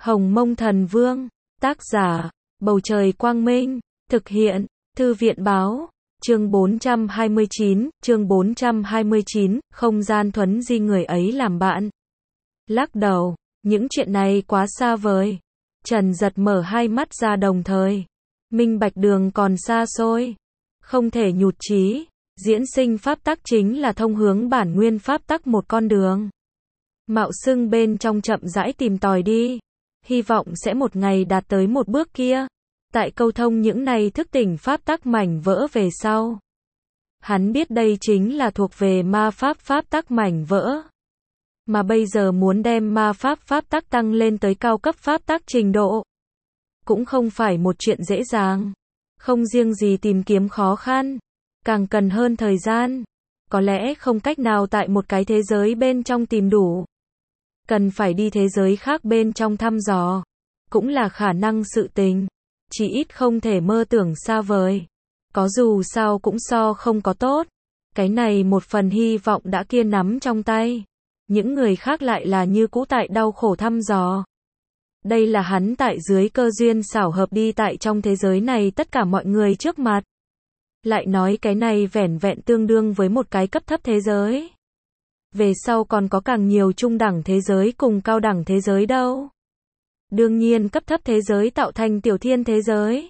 Hồng Mông Thần Vương, tác giả, Bầu Trời Quang Minh, thực hiện, Thư viện Báo, chương 429, không gian thuấn di người ấy làm bạn. Lắc đầu, những chuyện này quá xa vời. Trần Giật mở hai mắt ra đồng thời. Minh bạch đường còn xa xôi, không thể nhụt chí. Diễn sinh pháp tắc chính là thông hướng bản nguyên pháp tắc một con đường. Mạo xưng bên trong chậm rãi tìm tòi đi, hy vọng sẽ một ngày đạt tới một bước kia. Tại câu thông những này thức tỉnh pháp tắc mảnh vỡ về sau. Hắn biết đây chính là thuộc về ma pháp tắc mảnh vỡ. Mà bây giờ muốn đem ma pháp tắc tăng lên tới cao cấp pháp tắc trình độ, cũng không phải một chuyện dễ dàng. Không riêng gì tìm kiếm khó khăn, càng cần hơn thời gian. Có lẽ không cách nào tại một cái thế giới bên trong tìm đủ. Cần phải đi thế giới khác bên trong thăm dò. Cũng là khả năng sự tình. Chỉ ít không thể mơ tưởng xa vời. Có dù sao cũng so không có tốt. Cái này một phần hy vọng đã kia nắm trong tay. Những người khác lại là như cũ tại đau khổ thăm dò. Đây là hắn tại dưới cơ duyên xảo hợp đi tại trong thế giới này tất cả mọi người trước mặt. Lại nói cái này vẻn vẹn tương đương với một cái cấp thấp thế giới. Về sau còn có càng nhiều trung đẳng thế giới cùng cao đẳng thế giới đâu. Đương nhiên cấp thấp thế giới tạo thành tiểu thiên thế giới.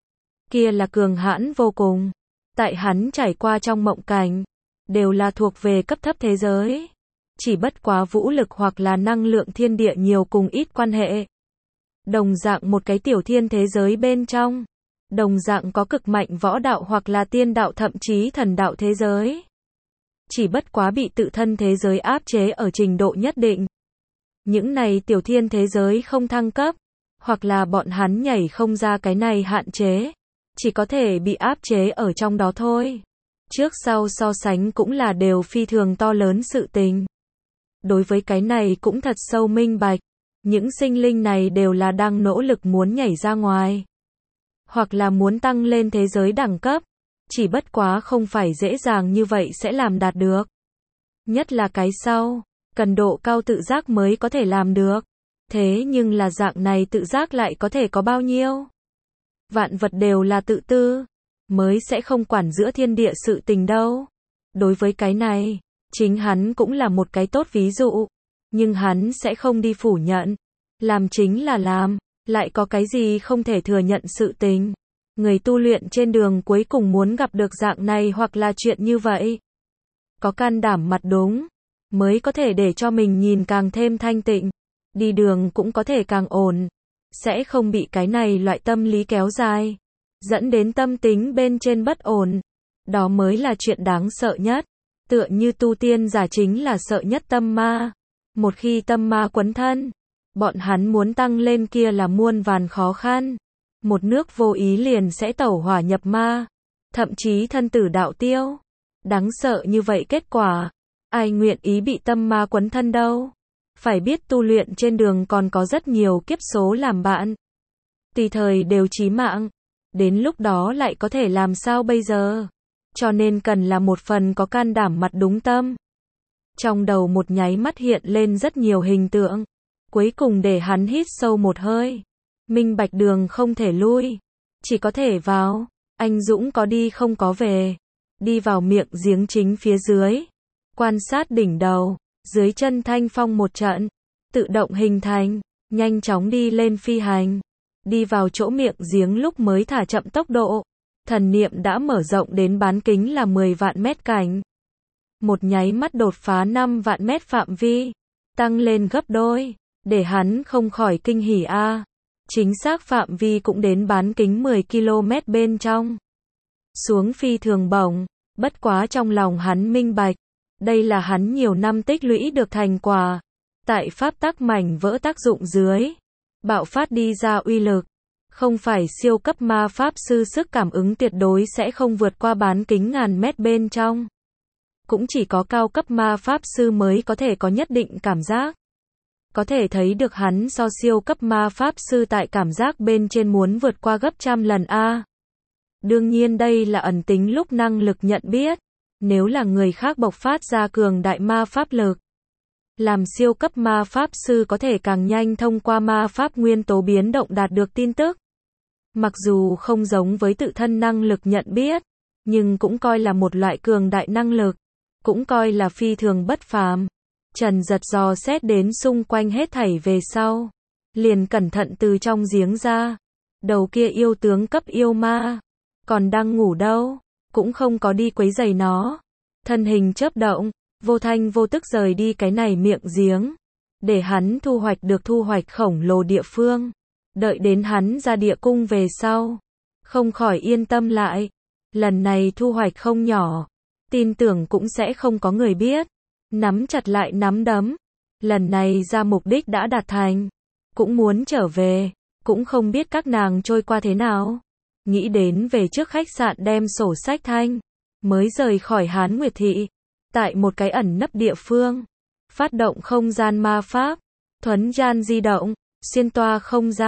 Kia là cường hãn vô cùng. Tại hắn trải qua trong mộng cảnh, đều là thuộc về cấp thấp thế giới. Chỉ bất quá vũ lực hoặc là năng lượng thiên địa nhiều cùng ít quan hệ. Đồng dạng một cái tiểu thiên thế giới bên trong. Đồng dạng có cực mạnh võ đạo hoặc là tiên đạo thậm chí thần đạo thế giới. Chỉ bất quá bị tự thân thế giới áp chế ở trình độ nhất định. Những này tiểu thiên thế giới không thăng cấp, hoặc là bọn hắn nhảy không ra cái này hạn chế. Chỉ có thể bị áp chế ở trong đó thôi. Trước sau so sánh cũng là đều phi thường to lớn sự tình. Đối với cái này cũng thật sâu minh bạch. Những sinh linh này đều là đang nỗ lực muốn nhảy ra ngoài. Hoặc là muốn tăng lên thế giới đẳng cấp. Chỉ bất quá không phải dễ dàng như vậy sẽ làm đạt được. Nhất là cái sau, cần độ cao tự giác mới có thể làm được. Thế nhưng là dạng này tự giác lại có thể có bao nhiêu? Vạn vật đều là tự tư, mới sẽ không quản giữa thiên địa sự tình đâu. Đối với cái này, chính hắn cũng là một cái tốt ví dụ. Nhưng hắn sẽ không đi phủ nhận. Làm chính là làm, lại có cái gì không thể thừa nhận sự tình. Người tu luyện trên đường cuối cùng muốn gặp được dạng này hoặc là chuyện như vậy. Có can đảm mặt đúng, mới có thể để cho mình nhìn càng thêm thanh tịnh. Đi đường cũng có thể càng ổn. Sẽ không bị cái này loại tâm lý kéo dài. Dẫn đến tâm tính bên trên bất ổn. Đó mới là chuyện đáng sợ nhất. Tựa như tu tiên giả chính là sợ nhất tâm ma. Một khi tâm ma quấn thân, bọn hắn muốn tăng lên kia là muôn vàn khó khăn. Một nước vô ý liền sẽ tẩu hỏa nhập ma. Thậm chí thân tử đạo tiêu. Đáng sợ như vậy kết quả. Ai nguyện ý bị tâm ma quấn thân đâu. Phải biết tu luyện trên đường còn có rất nhiều kiếp số làm bạn. Tùy thời đều chí mạng. Đến lúc đó lại có thể làm sao bây giờ. Cho nên cần là một phần có can đảm mặt đúng tâm. Trong đầu một nháy mắt hiện lên rất nhiều hình tượng. Cuối cùng để hắn hít sâu một hơi. Minh bạch đường không thể lui. Chỉ có thể vào. Anh Dũng có đi không có về. Đi vào miệng giếng chính phía dưới. Quan sát đỉnh đầu. Dưới chân thanh phong một trận. Tự động hình thành. Nhanh chóng đi lên phi hành. Đi vào chỗ miệng giếng lúc mới thả chậm tốc độ. Thần niệm đã mở rộng đến bán kính là 10 vạn mét cảnh. Một nháy mắt đột phá 5 vạn mét phạm vi. Tăng lên gấp đôi. Để hắn không khỏi kinh hỉ a. Chính xác phạm vi cũng đến bán kính 10 km bên trong. Xuống phi thường bổng. Bất quá trong lòng hắn minh bạch. Đây là hắn nhiều năm tích lũy được thành quả. Tại pháp tắc mảnh vỡ tác dụng dưới. Bạo phát đi ra uy lực. Không phải siêu cấp ma pháp sư sức cảm ứng tuyệt đối sẽ không vượt qua bán kính ngàn mét bên trong. Cũng chỉ có cao cấp ma pháp sư mới có thể có nhất định cảm giác. Có thể thấy được hắn so siêu cấp ma pháp sư tại cảm giác bên trên muốn vượt qua gấp trăm lần a. Đương nhiên đây là ẩn tính lúc năng lực nhận biết. Nếu là người khác bộc phát ra cường đại ma pháp lực, Làm siêu cấp ma pháp sư có thể càng nhanh thông qua ma pháp nguyên tố biến động đạt được tin tức. Mặc dù không giống với tự thân năng lực nhận biết, nhưng cũng coi là một loại cường đại năng lực, cũng coi là phi thường bất phàm. Trần Giật dò xét đến xung quanh hết thảy về sau, liền cẩn thận từ trong giếng ra. Đầu kia yêu tướng cấp yêu ma, còn đang ngủ đâu, cũng không có đi quấy rầy nó. Thân hình chớp động, vô thanh vô tức rời đi cái này miệng giếng, để hắn thu hoạch khổng lồ địa phương. Đợi đến hắn ra địa cung về sau, không khỏi yên tâm lại. Lần này thu hoạch không nhỏ, tin tưởng cũng sẽ không có người biết. Nắm chặt lại nắm đấm, lần này ra mục đích đã đạt thành, cũng muốn trở về, cũng không biết các nàng trôi qua thế nào. Nghĩ đến về trước khách sạn đem sổ sách thanh, mới rời khỏi Hán Nguyệt Thị, tại một cái ẩn nấp địa phương, phát động không gian ma pháp, thuấn gian di động, xuyên toa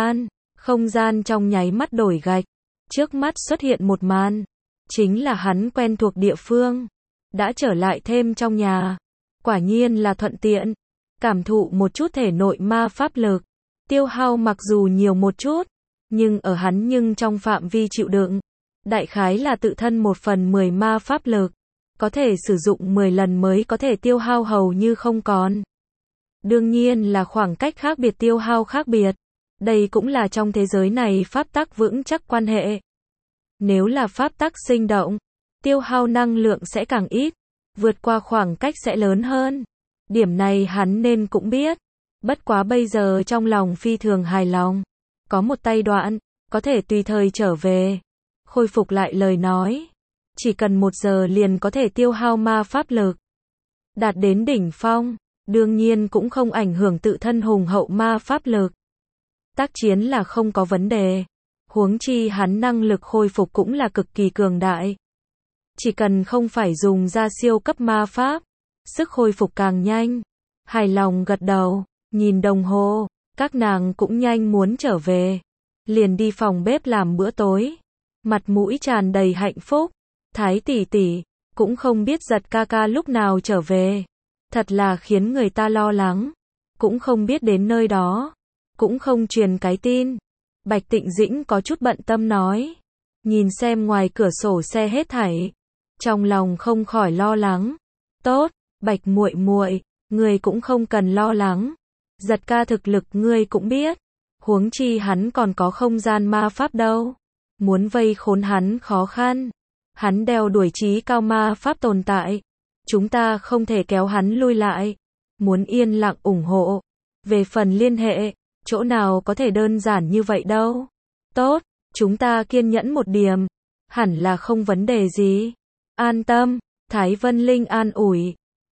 không gian trong nháy mắt đổi gạch, trước mắt xuất hiện một màn, chính là hắn quen thuộc địa phương, đã trở lại thêm trong nhà, quả nhiên là thuận tiện, cảm thụ một chút thể nội ma pháp lực, tiêu hao mặc dù nhiều một chút, nhưng ở hắn nhưng trong phạm vi chịu đựng, đại khái là tự thân 1/10 ma pháp lực, có thể sử dụng 10 lần mới có thể tiêu hao hầu như không còn. Đương nhiên là khoảng cách khác biệt tiêu hao khác biệt, đây cũng là trong thế giới này pháp tắc vững chắc quan hệ. Nếu là pháp tắc sinh động, tiêu hao năng lượng sẽ càng ít, vượt qua khoảng cách sẽ lớn hơn. Điểm này hắn nên cũng biết, bất quá bây giờ trong lòng phi thường hài lòng, có một tay đoạn, có thể tùy thời trở về, khôi phục lại lời nói. Chỉ cần 1 giờ liền có thể tiêu hao ma pháp lực. Đạt đến đỉnh phong, đương nhiên cũng không ảnh hưởng tự thân hùng hậu ma pháp lực. Tác chiến là không có vấn đề. Huống chi hắn năng lực khôi phục cũng là cực kỳ cường đại. Chỉ cần không phải dùng ra siêu cấp ma pháp, sức khôi phục càng nhanh. Hài lòng gật đầu, nhìn đồng hồ, các nàng cũng nhanh muốn trở về. Liền đi phòng bếp làm bữa tối. Mặt mũi tràn đầy hạnh phúc. Thái tỷ tỷ, cũng không biết Giật ca ca lúc nào trở về. Thật là khiến người ta lo lắng. Cũng không biết đến nơi đó. Cũng không truyền cái tin. Bạch Tịnh Dĩnh có chút bận tâm nói. Nhìn xem ngoài cửa sổ xe hết thảy. Trong lòng không khỏi lo lắng. Tốt, Bạch muội muội, ngươi cũng không cần lo lắng. Giật ca thực lực ngươi cũng biết. Huống chi hắn còn có không gian ma pháp đâu. Muốn vây khốn hắn khó khăn. Hắn đeo đuổi trí cao ma pháp tồn tại. Chúng ta không thể kéo hắn lui lại. Muốn yên lặng ủng hộ. Về phần liên hệ, chỗ nào có thể đơn giản như vậy đâu. Tốt, chúng ta kiên nhẫn một điểm. Hẳn là không vấn đề gì. An tâm, Thái Vân Linh an ủi.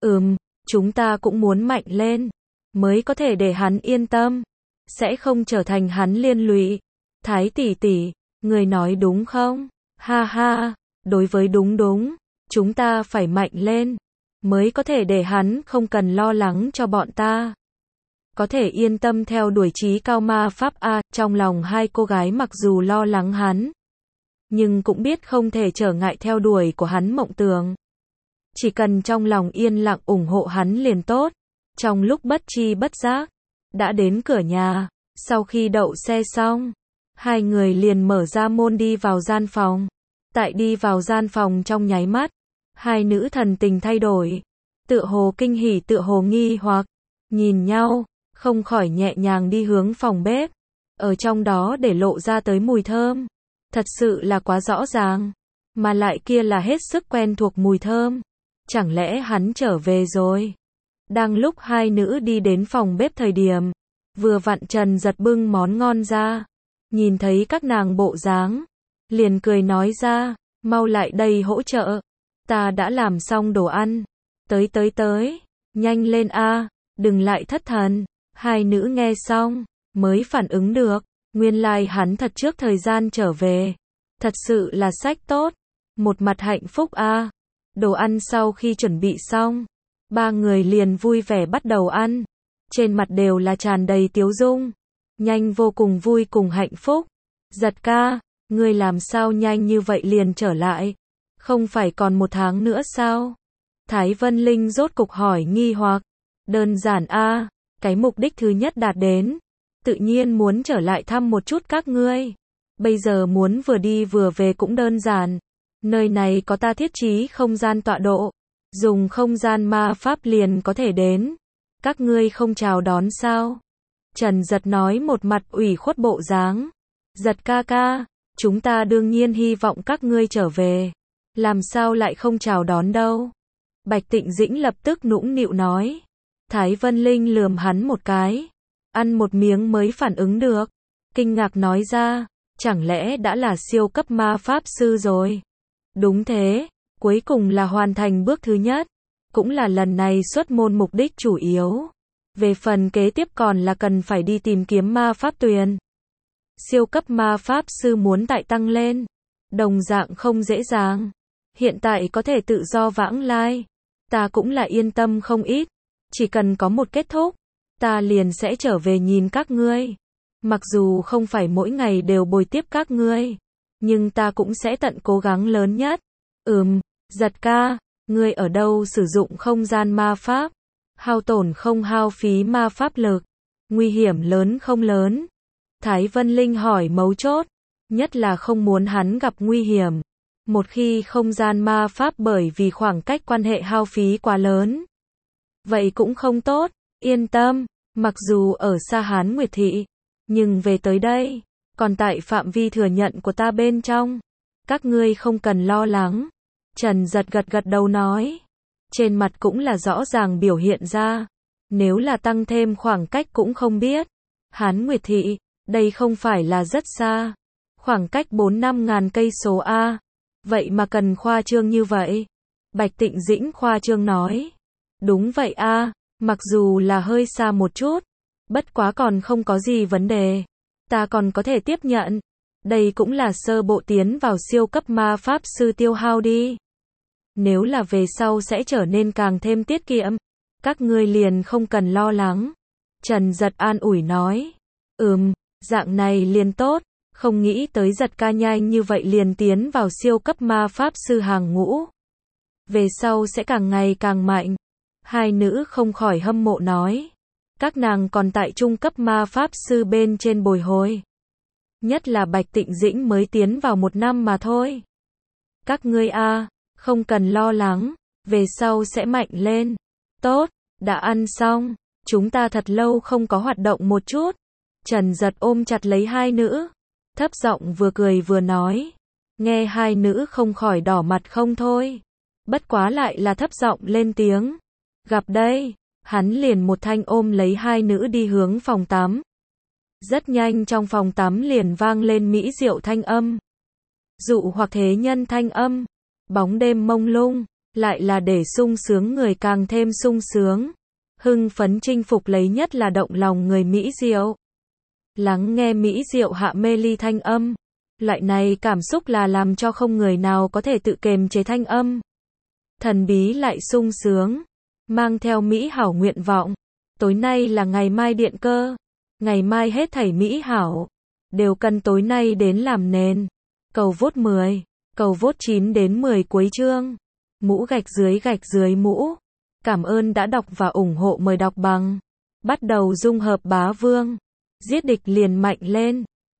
Chúng ta cũng muốn mạnh lên. Mới có thể để hắn yên tâm. Sẽ không trở thành hắn liên lụy. Thái tỷ tỷ, người nói đúng không? Ha ha. Đối với đúng, chúng ta phải mạnh lên, mới có thể để hắn không cần lo lắng cho bọn ta. Có thể yên tâm theo đuổi trí cao ma pháp a. Trong lòng hai cô gái mặc dù lo lắng hắn, nhưng cũng biết không thể trở ngại theo đuổi của hắn mộng tưởng. Chỉ cần trong lòng yên lặng ủng hộ hắn liền tốt. Trong lúc bất tri bất giác, đã đến cửa nhà, sau khi đậu xe xong, hai người liền mở ra môn đi vào gian phòng. Tại đi vào gian phòng trong nháy mắt, hai nữ thần tình thay đổi, tựa hồ kinh hỉ tựa hồ nghi hoặc, nhìn nhau, không khỏi nhẹ nhàng đi hướng phòng bếp, ở trong đó để lộ ra tới mùi thơm, thật sự là quá rõ ràng, mà lại kia là hết sức quen thuộc mùi thơm, chẳng lẽ hắn trở về rồi? Đang lúc hai nữ đi đến phòng bếp thời điểm, vừa vặn Trần Giật bưng món ngon ra, nhìn thấy các nàng bộ dáng, liền cười nói ra, mau lại đây hỗ trợ, ta đã làm xong đồ ăn, tới, nhanh lên a, đừng lại thất thần. Hai nữ nghe xong, mới phản ứng được, nguyên lai hắn thật trước thời gian trở về, thật sự là sách tốt, một mặt hạnh phúc a. Đồ ăn sau khi chuẩn bị xong, ba người liền vui vẻ bắt đầu ăn, trên mặt đều là tràn đầy tiếu dung, nhanh vô cùng vui cùng hạnh phúc. Giật ca, ngươi làm sao nhanh như vậy liền trở lại? Không phải còn 1 tháng nữa sao? Thái Vân Linh rốt cục hỏi nghi hoặc. Đơn giản a, cái mục đích thứ nhất đạt đến, tự nhiên muốn trở lại thăm một chút các ngươi. Bây giờ muốn vừa đi vừa về cũng đơn giản. Nơi này có ta thiết trí không gian tọa độ, dùng không gian ma pháp liền có thể đến. Các ngươi không chào đón sao? Trần Giật nói một mặt ủy khuất bộ dáng. Giật ca ca, chúng ta đương nhiên hy vọng các ngươi trở về. Làm sao lại không chào đón đâu? Bạch Tịnh Dĩnh lập tức nũng nịu nói. Thái Vân Linh lườm hắn một cái. Ăn một miếng mới phản ứng được. Kinh ngạc nói ra, chẳng lẽ đã là siêu cấp ma pháp sư rồi? Đúng thế, cuối cùng là hoàn thành bước thứ nhất. Cũng là lần này xuất môn mục đích chủ yếu. Về phần kế tiếp còn là cần phải đi tìm kiếm ma pháp tuyền. Siêu cấp ma pháp sư muốn tại tăng lên, đồng dạng không dễ dàng. Hiện tại có thể tự do vãng lai, ta cũng là yên tâm không ít. Chỉ cần có một kết thúc, ta liền sẽ trở về nhìn các ngươi. Mặc dù không phải mỗi ngày đều bồi tiếp các ngươi, nhưng ta cũng sẽ tận cố gắng lớn nhất. Giật ca, ngươi ở đâu sử dụng không gian ma pháp? Hao tổn không hao phí ma pháp lực? Nguy hiểm lớn không lớn? Thái Vân Linh hỏi mấu chốt, nhất là không muốn hắn gặp nguy hiểm. Một khi không gian ma pháp bởi vì khoảng cách quan hệ hao phí quá lớn, vậy cũng không tốt. Yên tâm, mặc dù ở xa Hán Nguyệt Thị, nhưng về tới đây, còn tại phạm vi thừa nhận của ta bên trong. Các ngươi không cần lo lắng. Trần Giật gật gật đầu nói. Trên mặt cũng là rõ ràng biểu hiện ra. Nếu là tăng thêm khoảng cách cũng không biết. Hán Nguyệt Thị, đây không phải là rất xa. Khoảng cách 4-5 ngàn cây số A. Vậy mà cần khoa trương như vậy. Bạch Tịnh Dĩnh khoa trương nói. Đúng vậy a, mặc dù là hơi xa một chút. Bất quá còn không có gì vấn đề. Ta còn có thể tiếp nhận. Đây cũng là sơ bộ tiến vào siêu cấp ma pháp sư tiêu hao đi. Nếu là về sau sẽ trở nên càng thêm tiết kiệm. Các ngươi liền không cần lo lắng. Trần Giật an ủi nói. Dạng này liền tốt. Không nghĩ tới Giật ca nhanh như vậy liền tiến vào siêu cấp ma pháp sư hàng ngũ. Về sau sẽ càng ngày càng mạnh. Hai nữ không khỏi hâm mộ nói. Các nàng còn tại trung cấp ma pháp sư bên trên bồi hồi. Nhất là Bạch Tịnh Dĩnh mới tiến vào 1 năm mà thôi. Các ngươi a, không cần lo lắng. Về sau sẽ mạnh lên. Tốt, đã ăn xong. Chúng ta thật lâu không có hoạt động một chút. Trần Giật ôm chặt lấy hai nữ. Thấp giọng vừa cười vừa nói. Nghe hai nữ không khỏi đỏ mặt không thôi. Bất quá lại là thấp giọng lên tiếng. Gặp đây, hắn liền một thanh ôm lấy hai nữ đi hướng phòng tắm. Rất nhanh trong phòng tắm liền vang lên mỹ diệu thanh âm. Dụ hoặc thế nhân thanh âm. Bóng đêm mông lung, lại là để sung sướng người càng thêm sung sướng. Hưng phấn chinh phục lấy nhất là động lòng người mỹ diệu. Lắng nghe mỹ diệu hạ mê ly thanh âm. Loại này cảm xúc là làm cho không người nào có thể tự kềm chế thanh âm. Thần bí lại sung sướng. Mang theo mỹ hảo nguyện vọng. Tối nay là ngày mai điện cơ. Ngày mai hết thảy mỹ hảo. Đều cần tối nay đến làm nền. Cầu vote 10. Cầu vote 9 đến 10 cuối chương. Mũ gạch dưới mũ. Cảm ơn đã đọc và ủng hộ, mời đọc bằng. Bắt đầu dung hợp bá vương. Giết địch liền mạnh lên.